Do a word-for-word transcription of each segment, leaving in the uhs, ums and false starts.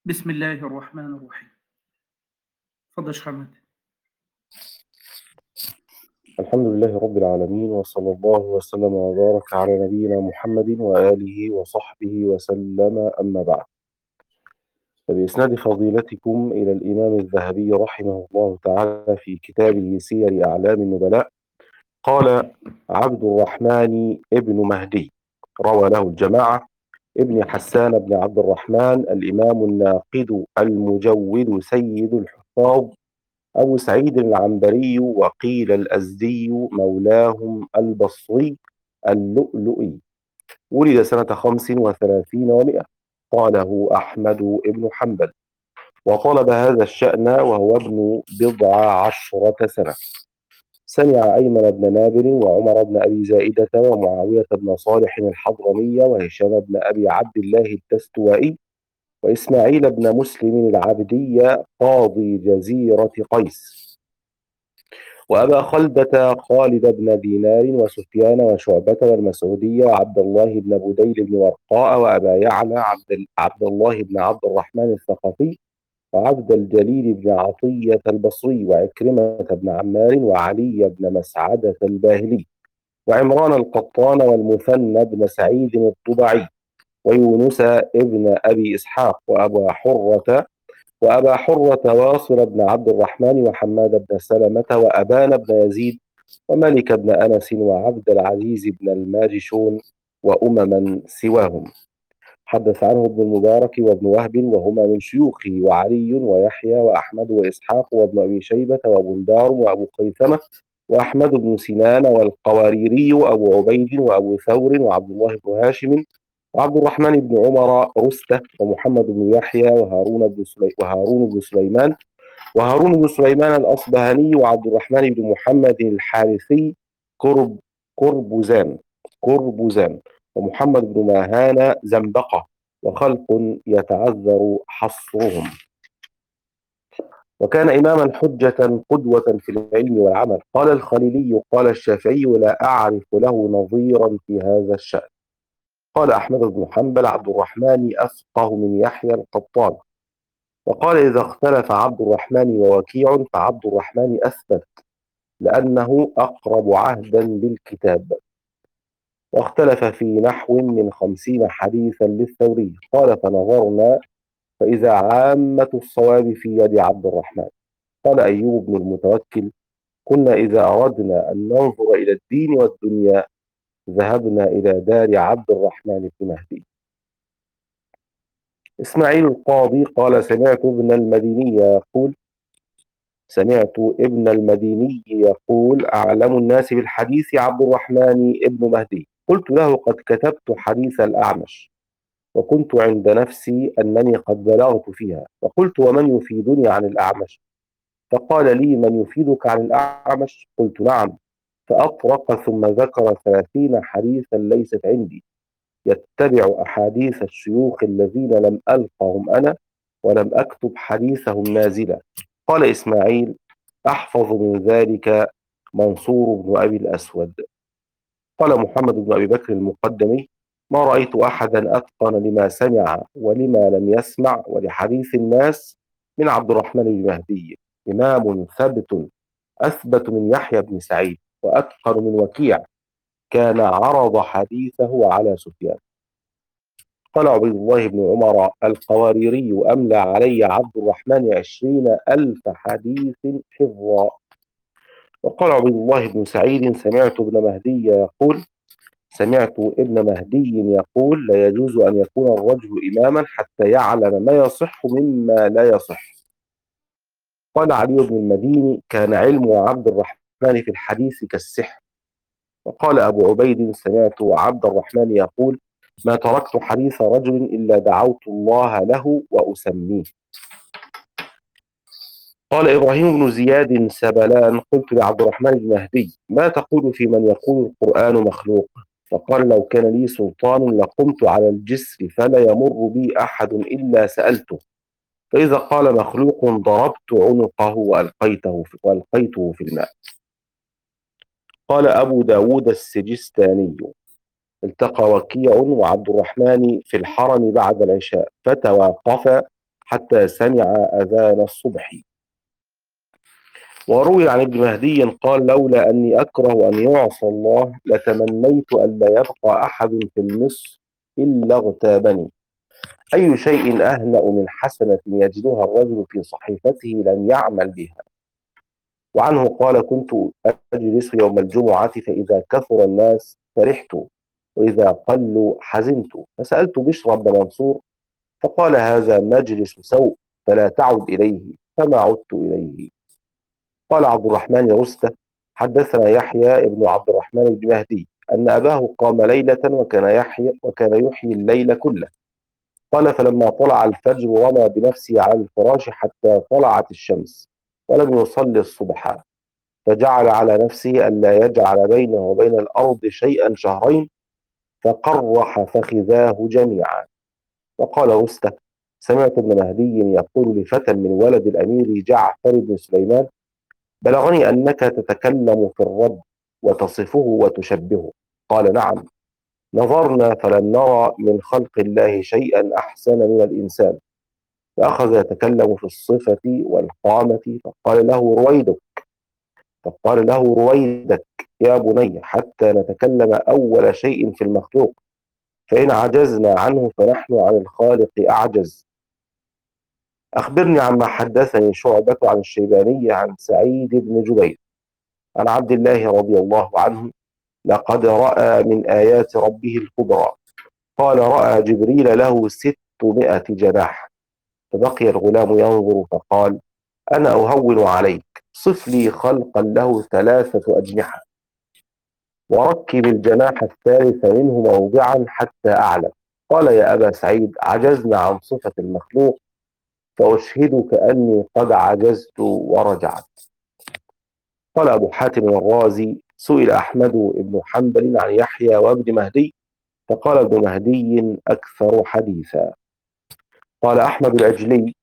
بسم الله الرحمن الرحيم. اتفضل يا شيخ عماد. الحمد لله رب العالمين، وصلى الله وسلم وبارك على نبينا محمد وآله وصحبه وسلم، أما بعد. فبإسناد فضيلتكم إلى الإمام الذهبي رحمه الله تعالى في كتابه سير أعلام النبلاء، قال عبد الرحمن ابن مهدي، روى له الجماعة، ابن حسان بن عبد الرحمن الإمام الناقد المجود سيد الحفاظ أبو سعيد العنبري، وقيل الأزدي، مولاهم البصري اللؤلؤي، ولد سنة خمس وثلاثين ومائة، قاله أحمد بن حنبل، وطلب هذا الشأن وهو ابن بضع عشرة سنة. سمع أيمن بن نابل وعمر بن أبي زائدة ومعاوية بن صالح الحضرمي وهشام بن أبي عبد الله الدستوائي وإسماعيل بن مسلم العبدي قاضي جزيرة قيس، وأبا خلدة خالد بن دينار وسفيان وشعبة والمسعودية وعبد الله بن بديل بن ورقاء وأبا يعلى عبد, عبد الله بن عبد الرحمن الثقفي وعبد الجليل بن عطية البصري وعكرمة بن عمار وعلي بن مسعدة الباهلي وعمران القطان والمثنى بن سعيد الطبعي ويونس ابن أبي إسحاق وأبا حرة وأبا حرة واصل بن عبد الرحمن وحماد بن سلمة وأبان بن يزيد ومالك بن أنس وعبد العزيز بن الماجشون وأمما سواهم. حدث عنه ابن المبارك وابن وهب وهما من شيوخه، وعلي ويحيى وأحمد وإسحاق وابن أبي شيبة وبندار وأبو خيثمة وأحمد بن سنان والقواريري وأبو عبيد وأبو ثور وعبد الله بن هاشم وعبد الرحمن بن عمر رستة ومحمد بن يحيى وهارون بن سلي... وهارون بن سليمان وهارون بن سليمان الأصبهاني وعبد الرحمن بن محمد الحارثي كرب كربزان كربزان ومحمد بن ماهان زنبقة، وخلق يتعذر حصرهم. وكان إماما حجة قدوة في العلم والعمل. قال الخليلي قال الشافعي: لا أعرف له نظيرا في هذا الشأن. قال أحمد بن حنبل: عبد الرحمن أفقه من يحيى القطان. وقال: إذا اختلف عبد الرحمن ووكيع فعبد الرحمن أثبت، لأنه أقرب عهدا بالكتاب. واختلف في نحو من خمسين حديثا للثوري. قال: فنظرنا فإذا عامة الصواب في يد عبد الرحمن. قال أيوب بن المتوكل: كنا إذا أردنا أن ننظر إلى الدين والدنيا ذهبنا إلى دار عبد الرحمن بن مهدي. إسماعيل القاضي قال: سمعت ابن المديني يقول سمعت ابن المديني يقول أعلم الناس بالحديث عبد الرحمن ابن مهدي. قلت له: قد كتبت حديث الأعمش، وكنت عند نفسي أنني قد بلغت فيها. فقلت: ومن يفيدني عن الأعمش؟ فقال لي: من يفيدك عن الأعمش؟ قلت: نعم. فأطرق ثم ذكر ثلاثين حديثا ليست عندي، يتبع أحاديث الشيوخ الذين لم ألقهم أنا ولم أكتب حديثهم نازلا. قال إسماعيل: أحفظ من ذلك منصور بن أبي الأسود. قال محمد بن أبي بكر المقدمي: ما رأيت أحدا أتقن لما سمع ولما لم يسمع ولحديث الناس من عبد الرحمن بن مهدي. إمام ثبت أثبت من يحيى بن سعيد وأتقن من وكيع، كان عرض حديثه على سفيان. قال عبيد الله بن عمر القواريري: أملى علي عبد الرحمن عشرين ألف حديث حفظا. وقال عبيد الله بن سعيد: سمعت ابن مهدي يقول سمعت ابن مهدي يقول لا يجوز أن يكون الرجل إماما حتى يعلم ما يصح مما لا يصح. قال علي بن المديني: كان علم عبد الرحمن في الحديث كالسحر. وقال أبو عبيد: سمعت عبد الرحمن يقول: ما تركت حديث رجل إلا دعوت الله له وأسميه. قال إبراهيم بن زياد سبلان: قلت لعبد الرحمن بن مهدي: ما تقول في من يقول القرآن مخلوق؟ فقال: لو كان لي سلطان لقمت على الجسر فلا يمر بي أحد إلا سألته، فإذا قال مخلوق ضربت عنقه وألقيته في, وألقيته في الماء. قال أبو داود السجستاني: التقى وكيع وعبد الرحمن في الحرم بعد العشاء فتواقفا حتى سمع أذان الصبح. وروي عن ابن مهدي قال: لولا أني أكره أن يعصى الله لتمنيت ألا يبقى أحد في المصر إلا اغتابني. أي شيء أهنأ من حسنة يجدها الرجل في صحيفته لم يعمل بها. وعنه قال: كنت أجلس يوم الجمعة فإذا كثر الناس فرحت وإذا قلوا حزنت، فسألت بشر بن منصور فقال: هذا مجلس سوء فلا تعد إليه، فما عدت إليه. قال عبد الرحمن رستة: حدثنا يحيى ابن عبد الرحمن بن مهدي أن أباه قام ليلة وكان يحيى وكان يحيي الليل كله. قال: فلما طلع الفجر رمى بنفسه على الفراش حتى طلعت الشمس ولم يصلي الصبح، فجعل على نفسه ألا يجعل بينه وبين الأرض شيئا شهرين، فقرح فخذاه جميعا. وقال رستة: سمعت ابن مهدي يقول لفتى من ولد الأمير جعفر بن سليمان: بلغني أنك تتكلم في الرب وتصفه وتشبهه. قال: نعم، نظرنا فلم نرى من خلق الله شيئا أحسن من الإنسان. فأخذ يتكلم في الصفة والقامة، فقال له رويدك فقال له رويدك يا بني حتى نتكلم أول شيء في المخلوق، فإن عجزنا عنه فنحن عن الخالق أعجز. أخبرني عما حدثني شعبة عن الشيباني عن سعيد بن جبير عن عبد الله رضي الله عنه: لقد رأى من آيات ربه الكبرى. قال: رأى جبريل له ستمائة جناح. فبقي الغلام ينظر فقال: أنا أهون عليك، صف لي خلقا له ثلاثة أجنحة وركب الجناح الثالث منه موضعا حتى أعلم. قال: يا أبا سعيد، عجزنا عن صفة المخلوق، فأشهدك أني قد عجزت ورجعت. قال أبو حاتم الرازي: سئل أحمد بن حنبل عن يحيى وابن مهدي، فقال ابن مهدي أكثر حديثا. قال أحمد العجلي: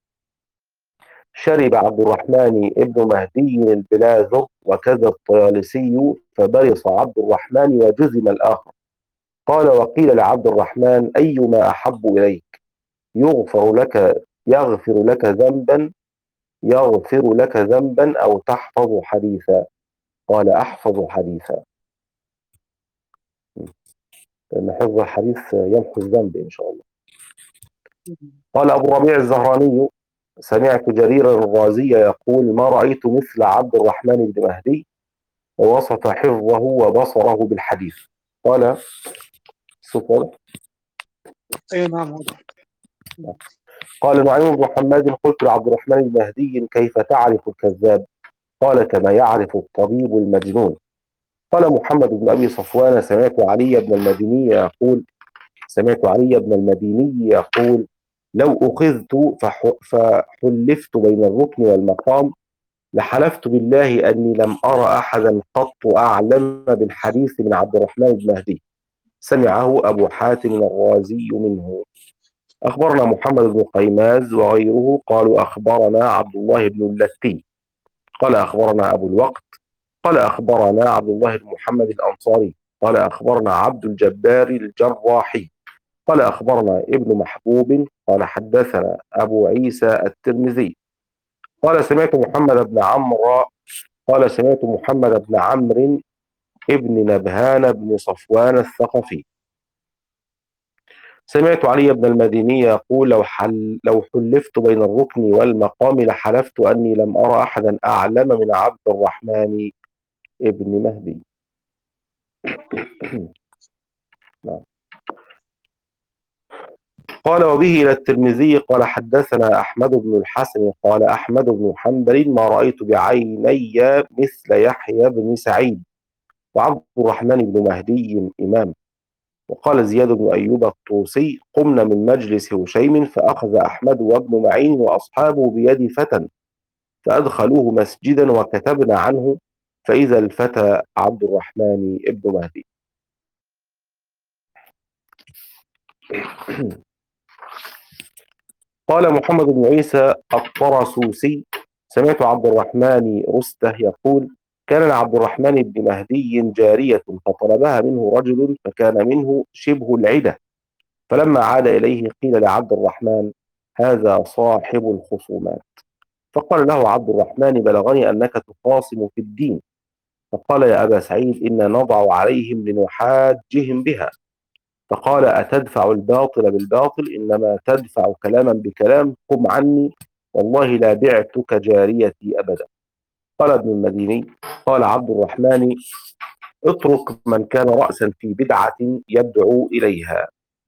شرب عبد الرحمن ابن مهدي البلاذر وكذا الطيالسي، فبرص عبد الرحمن وجزم الآخر. قال: وقيل لعبد الرحمن: أيما أحب إليك، يغفر لك يغفر لك ذنبا يغفر لك ذنبا أو تحفظ حديثا؟ قال: أحفظ حديثا، لأن حفظ الحديث يمحو الذنب إن شاء الله. قال أبو الربيع الزهراني: سمعت جرير الرازي يقول: ما رأيت مثل عبد الرحمن بن مهدي، ووصف حفظه وبصره بالحديث. قال سفر أي نعم واضح. قال نعيم بن محمد: قلت لعبد الرحمن بن مهدي: كيف تعرف الكذاب؟ قال: كما يعرف الطبيب المجنون. قال محمد بن أبي صفوان: سمعت علي بن المديني يقول سمعت علي بن المديني يقول: لو أخذت فح فحلفت بين الركن والمقام لحلفت بالله أني لم أرى أحدا قط أعلم بالحديث من عبد الرحمن بن مهدي. سمعه أبو حاتم الرازي منه. أخبرنا محمد بن قيماز وغيره قالوا: أخبرنا عبد الله بن اللتي قال: أخبرنا أبو الوقت قال: أخبرنا عبد الله بن محمد الأنصاري قال: أخبرنا عبد الجبار الجراحي قال: أخبرنا ابن محبوب قال: حدثنا أبو عيسى الترمذي قال: سمعت محمد بن عمرو قال: سمعت محمد بن عمرو ابن نبهان بن صفوان الثقفي سمعت علي بن المديني يقول: لو, حل لو حلفت بين الركن والمقام لحلفت أني لم أرى أحدا أعلم من عبد الرحمن ابن مهدي. قال: وبه إلى الترمذي قال: حدثنا أحمد بن الحسن قال: أحمد بن حنبل: ما رأيت بعيني مثل يحيى بن سعيد وعبد الرحمن بن مهدي إمام. وقال زياد بن أيوب الطوسي: قمنا من مجلس هشيم فأخذ أحمد وابن معين وأصحابه بيد فتى فأدخلوه مسجدا وكتبنا عنه، فإذا الفتى عبد الرحمن ابن مهدي. قال محمد بن عيسى الطرسوسي: سمعت عبد الرحمن رسته يقول: كان لعبد الرحمن بن مهدي جارية فطلبها منه رجل فكان منه شبه العدة، فلما عاد إليه قيل لعبد الرحمن: هذا صاحب الخصومات. فقال له عبد الرحمن: بلغني أنك تخاصم في الدين. فقال: يا أبا سعيد، إنا نضع عليهم لنحاجهم بها. فقال: أتدفع الباطل بالباطل؟ إنما تدفع كلاما بكلام. قم عني، والله لا بعتك جاريتي أبدا. قال ابن المديني: قال عبد الرحمن: اترك من كان رأسا في بدعة يدعو إليها.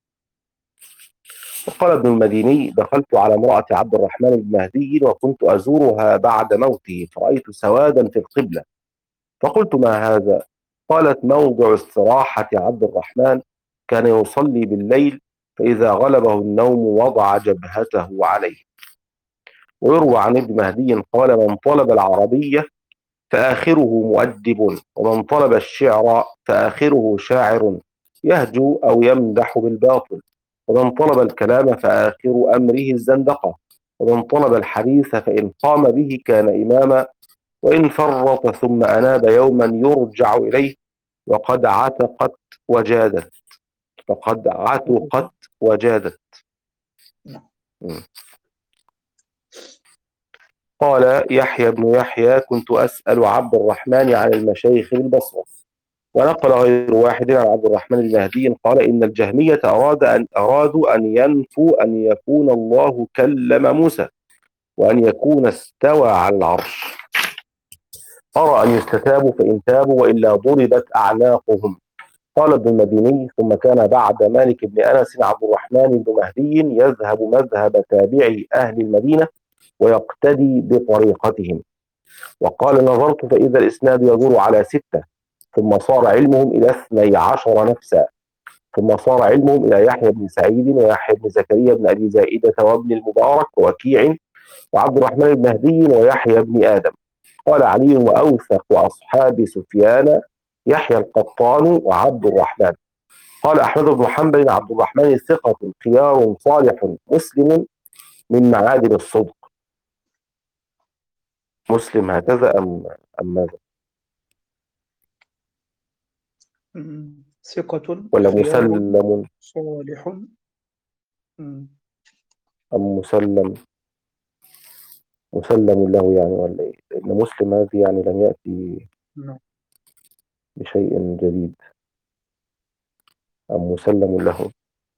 وقال ابن المديني: دخلت على امرأة عبد الرحمن بن مهدي وكنت أزورها بعد موته، فرأيت سوادا في القبلة، فقلت: ما هذا؟ قالت: موضع استراحة عبد الرحمن، كان يصلي بالليل، فإذا غلبه النوم وضع جبهته عليه. ويروى عن ابن مهدي قال: من طلب العربية فآخره مؤدب، ومن طلب الشعر فآخره شاعر يهجو أو يمدح بالباطل، ومن طلب الكلام فآخر أمره الزندقة، ومن طلب الحديث فإن قام به كان إماما، وإن فرط ثم أناب يوما يرجع إليه، وقد عتقت وجادت فقد عتقت وجادت. م. قال يحيى بن يحيى: كنت أسأل عبد الرحمن عن المشايخ بالبصرة. ونقل غير واحد عن عبد الرحمن المهدي قال: إن الجهمية أراد أن أرادوا أن ينفوا أن يكون الله كلم موسى، وأن يكون استوى على العرش. أرى أن يستتابوا فإن تابوا، وإلا ضربت أعناقهم. قال ابن المديني: ثم كان بعد مالك بن أنس عبد الرحمن بن مهدي يذهب مذهب تابعي أهل المدينة ويقتدي بطريقتهم. وقال: نظرت فإذا الإسناد يدور على ستة، ثم صار علمهم إلى اثني عشر نفسا، ثم صار علمهم إلى يحيى بن سعيد ويحيى بن زكريا بن أبي زائدة وابن المبارك ووكيع وعبد الرحمن بن مهدي ويحيى بن آدم. قال علي: وأوثق أصحاب سفيان يحيى القطان وعبد الرحمن. قال أحمد بن حنبل: عبد الرحمن ثقة خيار صالح مسلم من معادن الصدق. مسلم هكذا أم أم ماذا؟ مم. ثقة ولا خيار مسلم صالح. مم. أم مسلم؟ مسلم له يعني، ولا إيه؟ لأن مسلم هذه يعني لم يأتي نعم. بشيء جديد. أم مسلم له؟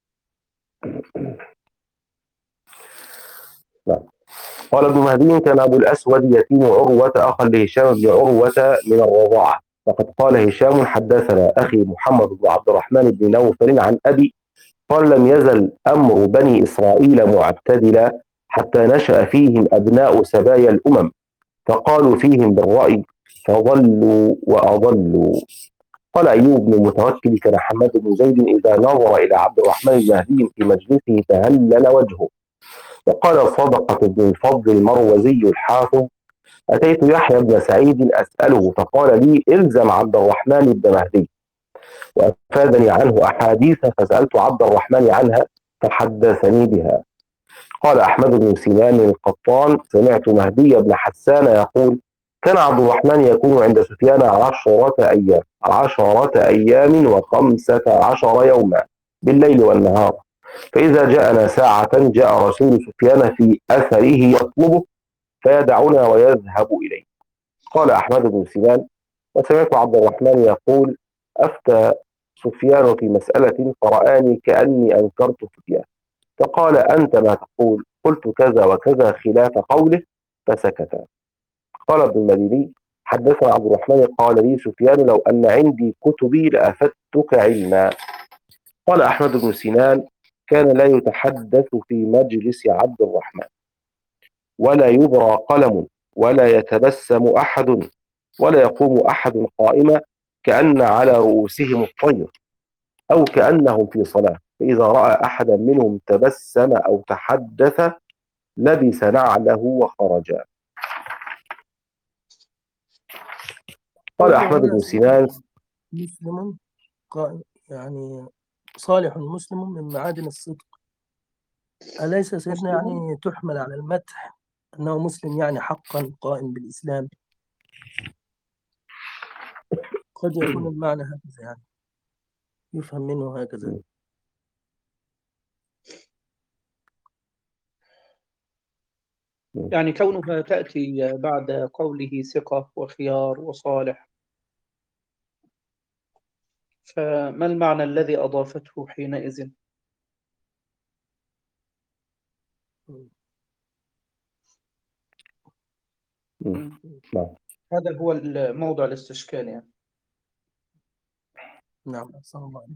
نعم. قال ابن مهدي: كان أبو الأسود يتيم عروة أخا لهشام بن عروة من الرضاعة. فقد قال هشام: حدثنا أخي محمد بن عبد الرحمن بن نوفل عن أبي قال: لم يزل أمر بني إسرائيل معتدلا حتى نشأ فيهم أبناء سبايا الأمم، فقالوا فيهم بالرأي، فضلوا وأضلوا. قال أيوب بن المتوكل: كان حماد بن زيد إذا نظر إلى عبد الرحمن المهدي في مجلسه تهلل وجهه. وقال صدقة بن الفضل المروزي الحافظ: أتيت يحيى بن سعيد أسأله، فقال لي: إلزم عبد الرحمن بن مهدي، وأفادني عنه أحاديث، فسألت عبد الرحمن عنها فحدثني بها. قال أحمد بن سنان القطان: سمعت مهدي بن حسان يقول: كان عبد الرحمن يكون عند سفيان عشرة أيام عشرة أيام وخمسة عشر يوما بالليل والنهار، فإذا جاءنا ساعة جاء رسول سفيان في أثره يطلبه، فيدعنا ويذهب إليه. قال أحمد بن سنان: وسمعت عبد الرحمن يقول: أفتى سفيان في مسألة فرآني كأني أنكرت سفيان، فقال: أنت ما تقول؟ قلت كذا وكذا خلاف قوله، فسكت. قال ابن المديني: حدثنا عبد الرحمن قال لي سفيان: لو أن عندي كتبي لأفتك علما. قال أحمد بن سنان: كان لا يتحدث في مجلس عبد الرحمن، ولا يبرى قلم، ولا يتبسم أحد، ولا يقوم أحد قائما، كأن على رؤوسهم الطير، أو كأنهم في صلاة، فإذا رأى أحدا منهم تبسم أو تحدث لبس نعله وخرج. قال قوله أحمد هنا بن سنان: سيدنا مسلم قائم، يعني صالح مسلم من معادن الصدق، أليس سيدنا مسلم. يعني تحمل على المدح أنه مسلم يعني حقا قائم بالإسلام؟ قد يكون المعنى هكذا، يعني يفهم منه هكذا. يعني كونها تأتي بعد قوله ثقة وخيار وصالح، فما المعنى الذي أضافته حينئذ؟ مم. نعم. هذا هو موضع الاستشكال يعني. نعم أحسن الله عليك.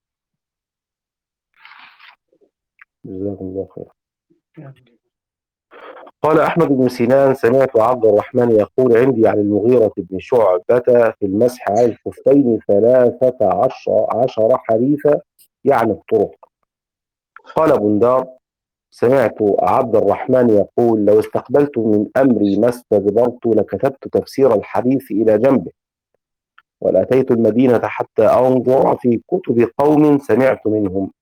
جزاكم الله خير. يعني. قال أحمد بن سنان: سمعت عبد الرحمن يقول عندي عن المغيرة بن شعبة في المسح على الخفين ثلاثة عشر, عشر حديثا، يعني الطرق. قال بندار: سمعت عبد الرحمن يقول لو استقبلت من أمري ما استدبرت لكتبت تفسير الحديث إلى جنبه، ولأتيت المدينة حتى أنظر في كتب قوم سمعت منهم.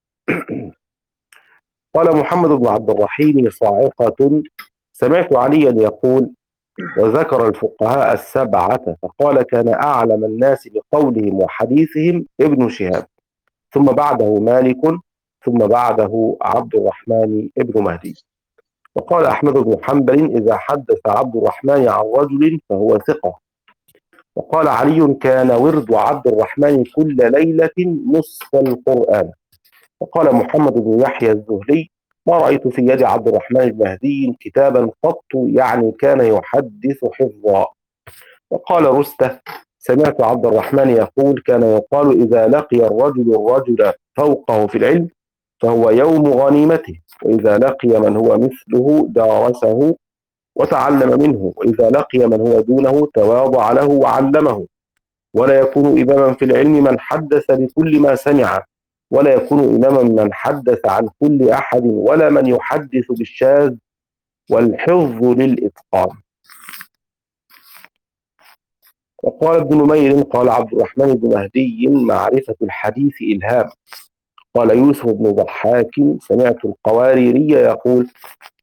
قال محمد بن عبد الرحيم صاعقة: سمعت عليا يقول، وذكر الفقهاء السبعة فقال كان أعلم الناس بقولهم وحديثهم ابن شهاب، ثم بعده مالك، ثم بعده عبد الرحمن ابن مهدي. وقال أحمد بن حنبل: إذا حدث عبد الرحمن عن رجل فهو ثقة. وقال علي: كان ورد عبد الرحمن كل ليلة نصف القرآن. وقال محمد بن يحيى الزهري: ما رأيت في يد عبد الرحمن المهدي كتابا قط، يعني كان يحدث حفظا. وقال رستة: سمعت عبد الرحمن يقول كان يقال إذا لقي الرجل الرجل فوقه في العلم فهو يوم غنيمته، وإذا لقي من هو مثله دارسه وتعلم منه، وإذا لقي من هو دونه تواضع له وعلمه. ولا يكون إماما في العلم من حدث بكل ما سمع، ولا يكون إماما من حدث عن كل أحد، ولا من يحدث بالشاذ، والحفظ للإتقان. وقال ابن نمير: قال عبد الرحمن بن مهدي: معرفة الحديث إلهام. قال يوسف بن ضحاك: سمعت القواريري يقول